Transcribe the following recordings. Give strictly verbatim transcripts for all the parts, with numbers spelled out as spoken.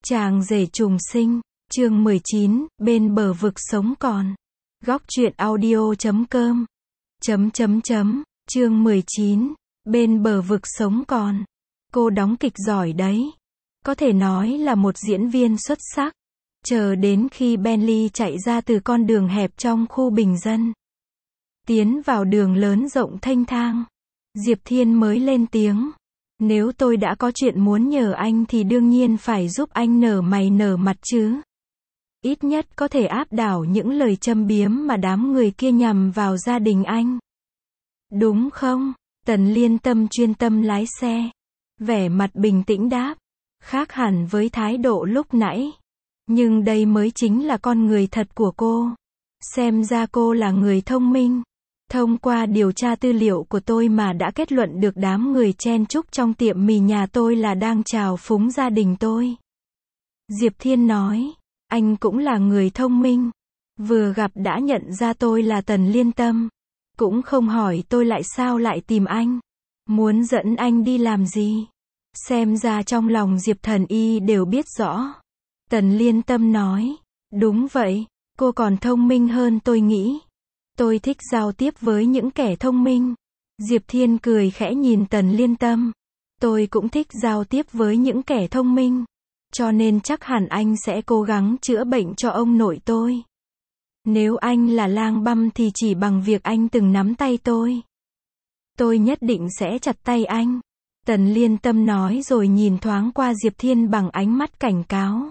Chàng rể trùng sinh, chương mười chín, bên bờ vực sống còn. Góc truyện audio chấm com. Chấm chấm chấm, chương mười chín, bên bờ vực sống còn. Cô đóng kịch giỏi đấy. Có thể nói là một diễn viên xuất sắc. Chờ đến khi Bentley chạy ra từ con đường hẹp trong khu bình dân, tiến vào đường lớn rộng thênh thang, Diệp Thiên mới lên tiếng. Nếu tôi đã có chuyện muốn nhờ anh thì đương nhiên phải giúp anh nở mày nở mặt chứ. Ít nhất có thể áp đảo những lời châm biếm mà đám người kia nhằm vào gia đình anh. Đúng không? Tần Liên Tâm chuyên tâm lái xe. Vẻ mặt bình tĩnh đáp. Khác hẳn với thái độ lúc nãy. Nhưng đây mới chính là con người thật của cô. Xem ra cô là người thông minh. Thông qua điều tra tư liệu của tôi mà đã kết luận được đám người chen chúc trong tiệm mì nhà tôi là đang trào phúng gia đình tôi. Diệp Thiên nói, anh cũng là người thông minh. Vừa gặp đã nhận ra tôi là Tần Liên Tâm. Cũng không hỏi tôi lại sao lại tìm anh. Muốn dẫn anh đi làm gì? Xem ra trong lòng Diệp Thần Y đều biết rõ. Tần Liên Tâm nói, đúng vậy, cô còn thông minh hơn tôi nghĩ. Tôi thích giao tiếp với những kẻ thông minh. Diệp Thiên cười khẽ nhìn Tần Liên Tâm. Tôi cũng thích giao tiếp với những kẻ thông minh. Cho nên chắc hẳn anh sẽ cố gắng chữa bệnh cho ông nội tôi. Nếu anh là lang băm thì chỉ bằng việc anh từng nắm tay tôi, tôi nhất định sẽ chặt tay anh. Tần Liên Tâm nói rồi nhìn thoáng qua Diệp Thiên bằng ánh mắt cảnh cáo.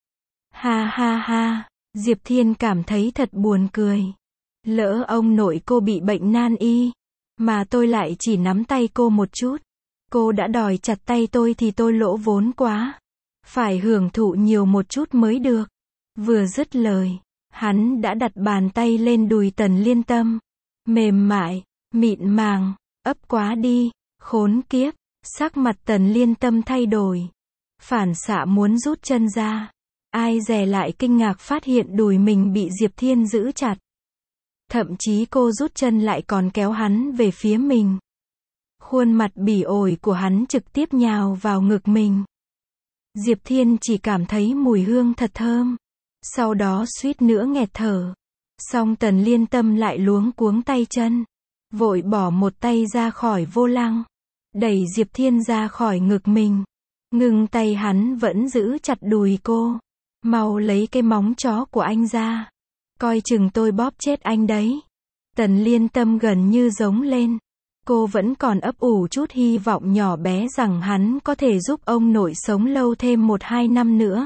Ha ha ha, Diệp Thiên cảm thấy thật buồn cười. Lỡ ông nội cô bị bệnh nan y, mà tôi lại chỉ nắm tay cô một chút. Cô đã đòi chặt tay tôi thì tôi lỗ vốn quá. Phải hưởng thụ nhiều một chút mới được. Vừa dứt lời, hắn đã đặt bàn tay lên đùi Tần Liên Tâm. Mềm mại, mịn màng, ấp quá đi, khốn kiếp. Sắc mặt Tần Liên Tâm thay đổi. Phản xạ muốn rút chân ra. Ai dè lại kinh ngạc phát hiện đùi mình bị Diệp Thiên giữ chặt. Thậm chí cô rút chân lại còn kéo hắn về phía mình. Khuôn mặt bỉ ổi của hắn trực tiếp nhào vào ngực mình. Diệp Thiên chỉ cảm thấy mùi hương thật thơm. Sau đó suýt nữa nghẹt thở. Song Tần Liên Tâm lại luống cuống tay chân. Vội bỏ một tay ra khỏi vô lăng. Đẩy Diệp Thiên ra khỏi ngực mình. Ngừng tay hắn vẫn giữ chặt đùi cô. Mau lấy cái móng chó của anh ra. Coi chừng tôi bóp chết anh đấy. Tần Liên Tâm gần như giống lên. Cô vẫn còn ấp ủ chút hy vọng nhỏ bé rằng hắn có thể giúp ông nội sống lâu thêm một hai năm nữa.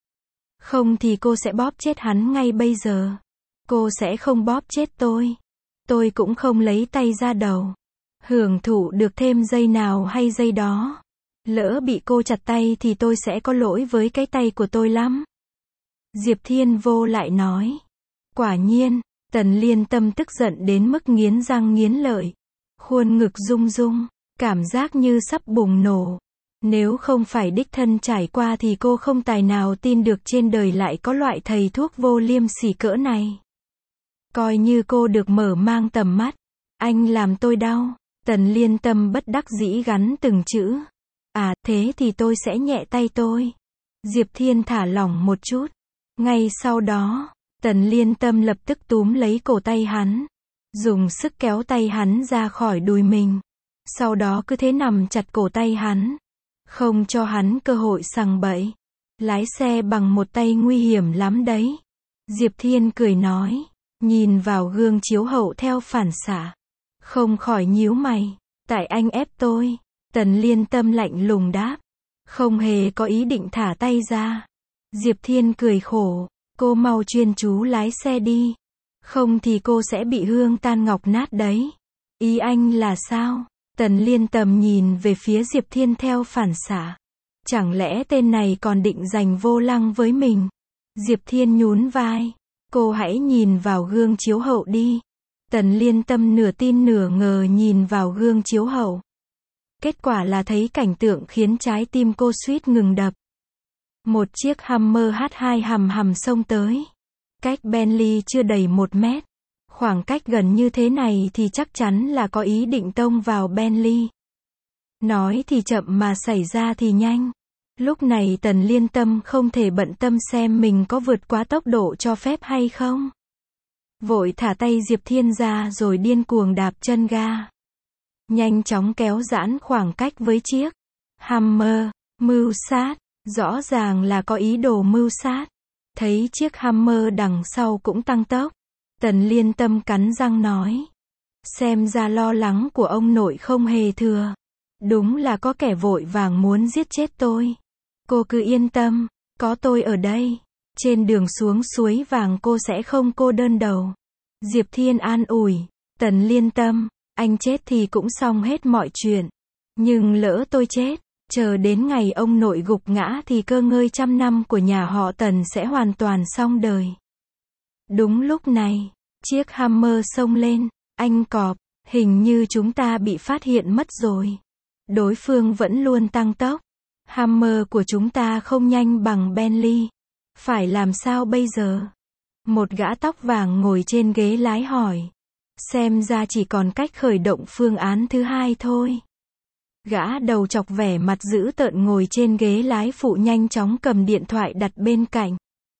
Không thì cô sẽ bóp chết hắn ngay bây giờ. Cô sẽ không bóp chết tôi. Tôi cũng không lấy tay ra đầu. Hưởng thụ được thêm giây nào hay giây đó. Lỡ bị cô chặt tay thì tôi sẽ có lỗi với cái tay của tôi lắm. Diệp Thiên vô lại nói. Quả nhiên, Tần Liên Tâm tức giận đến mức nghiến răng nghiến lợi. Khuôn ngực rung rung, cảm giác như sắp bùng nổ. Nếu không phải đích thân trải qua thì cô không tài nào tin được trên đời lại có loại thầy thuốc vô liêm sỉ cỡ này. Coi như cô được mở mang tầm mắt. Anh làm tôi đau. Tần Liên Tâm bất đắc dĩ gắn từng chữ. À, thế thì tôi sẽ nhẹ tay tôi. Diệp Thiên thả lỏng một chút. Ngay sau đó, Tần Liên Tâm lập tức túm lấy cổ tay hắn. Dùng sức kéo tay hắn ra khỏi đùi mình. Sau đó cứ thế nằm chặt cổ tay hắn. Không cho hắn cơ hội sằng bậy. Lái xe bằng một tay nguy hiểm lắm đấy. Diệp Thiên cười nói. Nhìn vào gương chiếu hậu theo phản xạ. Không khỏi nhíu mày. Tại anh ép tôi. Tần Liên Tâm lạnh lùng đáp. Không hề có ý định thả tay ra. Diệp Thiên cười khổ. Cô mau chuyên chú lái xe đi. Không thì cô sẽ bị hương tan ngọc nát đấy. Ý anh là sao? Tần Liên Tâm nhìn về phía Diệp Thiên theo phản xạ. Chẳng lẽ tên này còn định giành vô lăng với mình? Diệp Thiên nhún vai. Cô hãy nhìn vào gương chiếu hậu đi. Tần Liên Tâm nửa tin nửa ngờ nhìn vào gương chiếu hậu. Kết quả là thấy cảnh tượng khiến trái tim cô suýt ngừng đập. Một chiếc Hummer hát hai hầm hầm xông tới. Cách Bentley chưa đầy một mét. Khoảng cách gần như thế này thì chắc chắn là có ý định tông vào Bentley. Nói thì chậm mà xảy ra thì nhanh. Lúc này Tần Liên Tâm không thể bận tâm xem mình có vượt quá tốc độ cho phép hay không. Vội thả tay Diệp Thiên ra rồi điên cuồng đạp chân ga. Nhanh chóng kéo giãn khoảng cách với chiếc Hummer, mưu sát, rõ ràng là có ý đồ mưu sát. Thấy chiếc Hummer đằng sau cũng tăng tốc. Tần Liên Tâm cắn răng nói. Xem ra lo lắng của ông nội không hề thừa. Đúng là có kẻ vội vàng muốn giết chết tôi. Cô cứ yên tâm, có tôi ở đây. Trên đường xuống suối vàng cô sẽ không cô đơn đầu. Diệp Thiên an ủi. Tần Liên Tâm, anh chết thì cũng xong hết mọi chuyện. Nhưng lỡ tôi chết, chờ đến ngày ông nội gục ngã thì cơ ngơi trăm năm của nhà họ Tần sẽ hoàn toàn xong đời. Đúng lúc này, chiếc Hummer xông lên. Anh Cọp, hình như chúng ta bị phát hiện mất rồi. Đối phương vẫn luôn tăng tốc. Hummer của chúng ta không nhanh bằng Bentley. Phải làm sao bây giờ? Một gã tóc vàng ngồi trên ghế lái hỏi. Xem ra chỉ còn cách khởi động phương án thứ hai thôi. Gã đầu chọc vẻ mặt dữ tợn ngồi trên ghế lái phụ nhanh chóng cầm điện thoại đặt bên cạnh.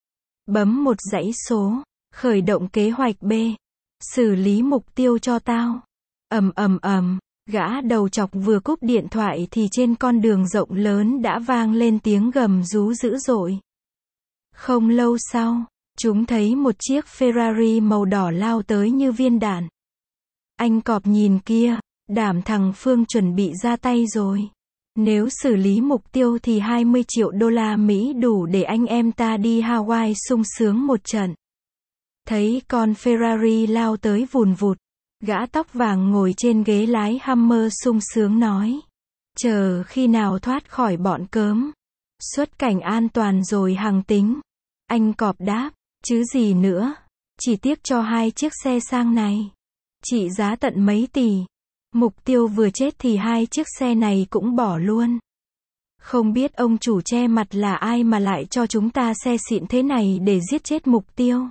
Bấm một dãy số. Khởi động kế hoạch B. Xử lý mục tiêu cho tao. Ầm ầm ầm, gã đầu chọc vừa cúp điện thoại thì trên con đường rộng lớn đã vang lên tiếng gầm rú dữ dội. Không lâu sau, chúng thấy một chiếc Ferrari màu đỏ lao tới như viên đạn. Anh Cọp nhìn kia, đảm thằng Phương chuẩn bị ra tay rồi. Nếu xử lý mục tiêu thì hai mươi triệu đô la Mỹ đủ để anh em ta đi Hawaii sung sướng một trận. Thấy con Ferrari lao tới vùn vụt. Gã tóc vàng ngồi trên ghế lái Hummer sung sướng nói. Chờ khi nào thoát khỏi bọn cớm. Xuất cảnh an toàn rồi hằng tính. Anh Cọp đáp. Chứ gì nữa. Chỉ tiếc cho hai chiếc xe sang này. Trị giá tận mấy tỷ. Mục tiêu vừa chết thì hai chiếc xe này cũng bỏ luôn. Không biết ông chủ che mặt là ai mà lại cho chúng ta xe xịn thế này để giết chết mục tiêu.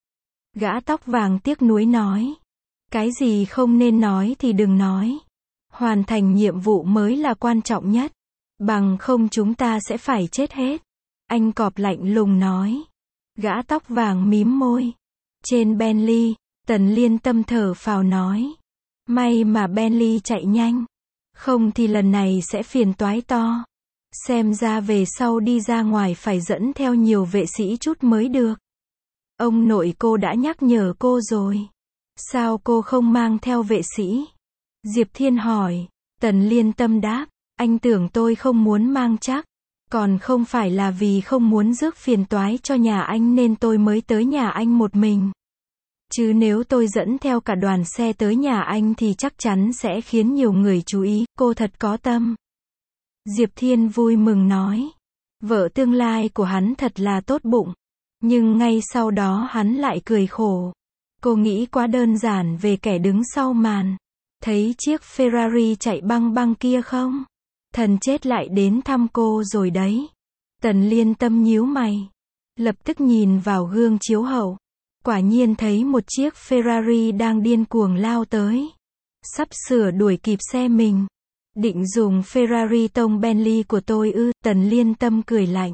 Gã tóc vàng tiếc nuối nói. Cái gì không nên nói thì đừng nói. Hoàn thành nhiệm vụ mới là quan trọng nhất. Bằng không chúng ta sẽ phải chết hết. Anh Cọp lạnh lùng nói. Gã tóc vàng mím môi. Trên Bentley, Tần Liên Tâm thở phào nói. May mà Bentley chạy nhanh. Không thì lần này sẽ phiền toái to. Xem ra về sau đi ra ngoài phải dẫn theo nhiều vệ sĩ chút mới được. Ông nội cô đã nhắc nhở cô rồi. Sao cô không mang theo vệ sĩ? Diệp Thiên hỏi. Tần Liên Tâm đáp. Anh tưởng tôi không muốn mang chắc. Còn không phải là vì không muốn rước phiền toái cho nhà anh nên tôi mới tới nhà anh một mình. Chứ nếu tôi dẫn theo cả đoàn xe tới nhà anh thì chắc chắn sẽ khiến nhiều người chú ý. Cô thật có tâm. Diệp Thiên vui mừng nói. Vợ tương lai của hắn thật là tốt bụng. Nhưng ngay sau đó hắn lại cười khổ. Cô nghĩ quá đơn giản về kẻ đứng sau màn. Thấy chiếc Ferrari chạy băng băng kia không? Thần chết lại đến thăm cô rồi đấy. Tần Liên Tâm nhíu mày. Lập tức nhìn vào gương chiếu hậu. Quả nhiên thấy một chiếc Ferrari đang điên cuồng lao tới. Sắp sửa đuổi kịp xe mình. Định dùng Ferrari tông Bentley của tôi ư? Tần Liên Tâm cười lạnh.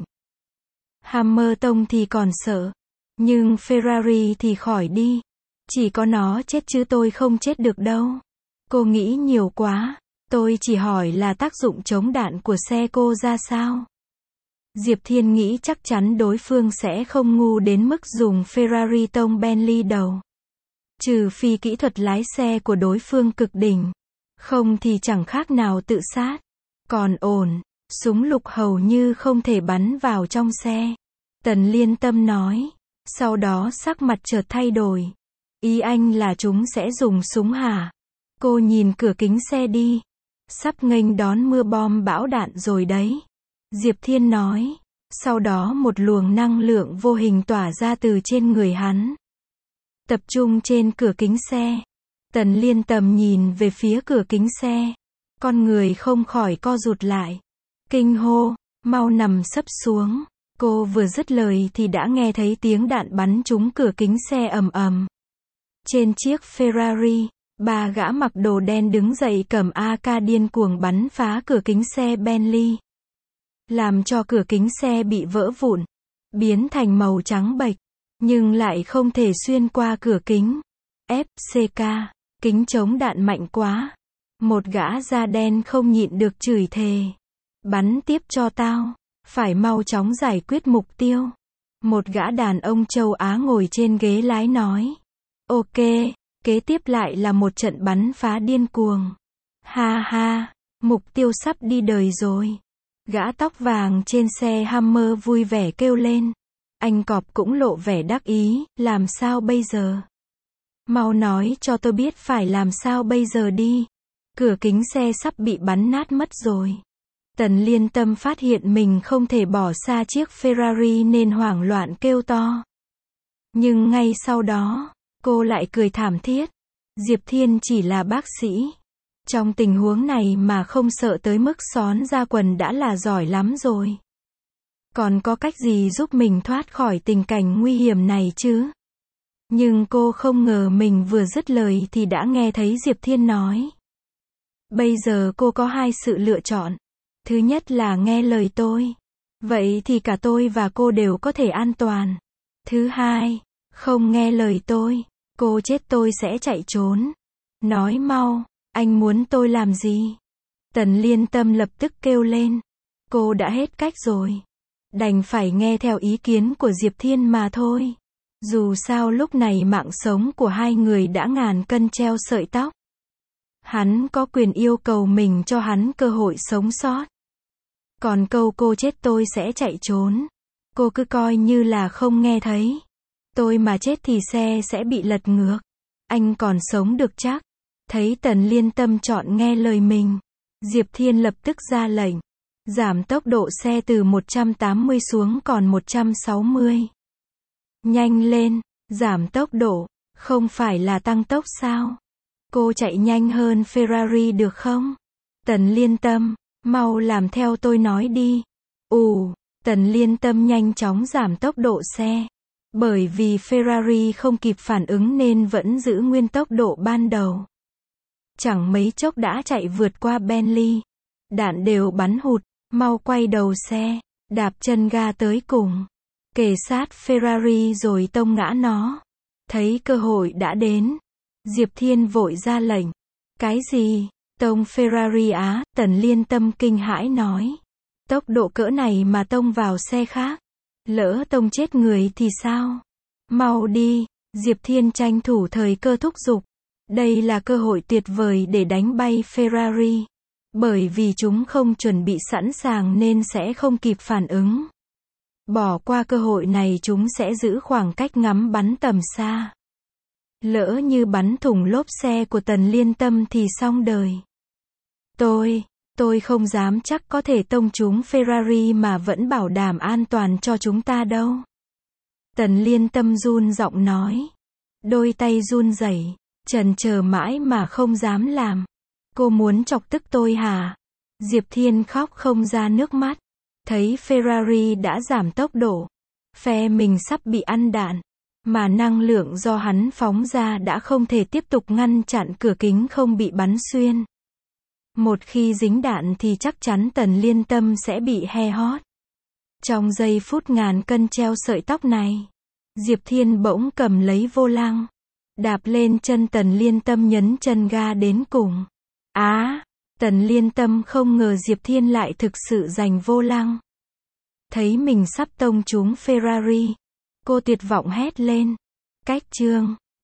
Hummer tông thì còn sợ. Nhưng Ferrari thì khỏi đi. Chỉ có nó chết chứ tôi không chết được đâu. Cô nghĩ nhiều quá. Tôi chỉ hỏi là tác dụng chống đạn của xe cô ra sao. Diệp Thiên nghĩ chắc chắn đối phương sẽ không ngu đến mức dùng Ferrari tông Bentley đầu. Trừ phi kỹ thuật lái xe của đối phương cực đỉnh. Không thì chẳng khác nào tự sát. Còn ổn. Súng lục hầu như không thể bắn vào trong xe. Tần Liên Tâm nói. Sau đó sắc mặt chợt thay đổi. Ý anh là chúng sẽ dùng súng hả? Cô nhìn cửa kính xe đi. Sắp nghênh đón mưa bom bão đạn rồi đấy. Diệp Thiên nói. Sau đó một luồng năng lượng vô hình tỏa ra từ trên người hắn. Tập trung trên cửa kính xe. Tần Liên Tâm nhìn về phía cửa kính xe. Con người không khỏi co rụt lại. Kinh hô, mau nằm sấp xuống. Cô vừa dứt lời thì đã nghe thấy tiếng đạn bắn trúng cửa kính xe ầm ầm. Trên chiếc Ferrari, ba gã mặc đồ đen đứng dậy cầm a ca điên cuồng bắn phá cửa kính xe Bentley. làm cho cửa kính xe bị vỡ vụn, biến thành màu trắng bệch, nhưng lại không thể xuyên qua cửa kính. ép xê ca, kính chống đạn mạnh quá. Một gã da đen không nhịn được chửi thề. Bắn tiếp cho tao, phải mau chóng giải quyết mục tiêu. Một gã đàn ông châu Á ngồi trên ghế lái nói. Ok, kế tiếp lại là một trận bắn phá điên cuồng. Ha ha, mục tiêu sắp đi đời rồi. Gã tóc vàng trên xe Hummer vui vẻ kêu lên. Anh cọp cũng lộ vẻ đắc ý, làm sao bây giờ? Mau nói cho tôi biết phải làm sao bây giờ đi. Cửa kính xe sắp bị bắn nát mất rồi. Tần Liên Tâm phát hiện mình không thể bỏ xa chiếc Ferrari nên hoảng loạn kêu to. Nhưng ngay sau đó, cô lại cười thảm thiết. Diệp Thiên chỉ là bác sĩ. Trong tình huống này mà không sợ tới mức xón ra quần đã là giỏi lắm rồi. Còn có cách gì giúp mình thoát khỏi tình cảnh nguy hiểm này chứ? Nhưng cô không ngờ mình vừa dứt lời thì đã nghe thấy Diệp Thiên nói. Bây giờ cô có hai sự lựa chọn. Thứ nhất là nghe lời tôi. Vậy thì cả tôi và cô đều có thể an toàn. Thứ hai, không nghe lời tôi. Cô chết tôi sẽ chạy trốn. Nói mau, anh muốn tôi làm gì? Tần Liên Tâm lập tức kêu lên. Cô đã hết cách rồi. Đành phải nghe theo ý kiến của Diệp Thiên mà thôi. Dù sao lúc này mạng sống của hai người đã ngàn cân treo sợi tóc. Hắn có quyền yêu cầu mình cho hắn cơ hội sống sót. Còn câu cô chết tôi sẽ chạy trốn. Cô cứ coi như là không nghe thấy. Tôi mà chết thì xe sẽ bị lật ngược. Anh còn sống được chắc. Thấy Tần Liên Tâm chọn nghe lời mình. Diệp Thiên lập tức ra lệnh. Giảm tốc độ xe từ một trăm tám mươi xuống còn một trăm sáu mươi. Nhanh lên, giảm tốc độ, không phải là tăng tốc sao? Cô chạy nhanh hơn Ferrari được không? Tần Liên Tâm, mau làm theo tôi nói đi. Ù, Tần Liên Tâm nhanh chóng giảm tốc độ xe. Bởi vì Ferrari không kịp phản ứng nên vẫn giữ nguyên tốc độ ban đầu. Chẳng mấy chốc đã chạy vượt qua Bentley. Đạn đều bắn hụt, mau quay đầu xe, đạp chân ga tới cùng. Kề sát Ferrari rồi tông ngã nó. Thấy cơ hội đã đến. Diệp Thiên vội ra lệnh. Cái gì? Tông Ferrari á? Tần Liên Tâm kinh hãi nói. Tốc độ cỡ này mà tông vào xe khác. Lỡ tông chết người thì sao? Mau đi. Diệp Thiên tranh thủ thời cơ thúc giục. Đây là cơ hội tuyệt vời để đánh bay Ferrari. Bởi vì chúng không chuẩn bị sẵn sàng nên sẽ không kịp phản ứng. Bỏ qua cơ hội này chúng sẽ giữ khoảng cách ngắm bắn tầm xa. Lỡ như bắn thủng lốp xe của Tần Liên Tâm thì xong đời. Tôi, tôi không dám chắc có thể tông trúng Ferrari mà vẫn bảo đảm an toàn cho chúng ta đâu. Tần Liên Tâm run giọng nói. Đôi tay run rẩy, chần chờ mãi mà không dám làm. Cô muốn chọc tức tôi hả? Diệp Thiên khóc không ra nước mắt. Thấy Ferrari đã giảm tốc độ. Phe mình sắp bị ăn đạn. Mà năng lượng do hắn phóng ra đã không thể tiếp tục ngăn chặn cửa kính không bị bắn xuyên. Một khi dính đạn thì chắc chắn Tần Liên Tâm sẽ bị he hót. Trong giây phút ngàn cân treo sợi tóc này, Diệp Thiên bỗng cầm lấy vô lăng. Đạp lên chân Tần Liên Tâm nhấn chân ga đến cùng. Á, Tần Liên Tâm không ngờ Diệp Thiên lại thực sự giành vô lăng. Thấy mình sắp tông trúng Ferrari. Cô tuyệt vọng hét lên. Cách chương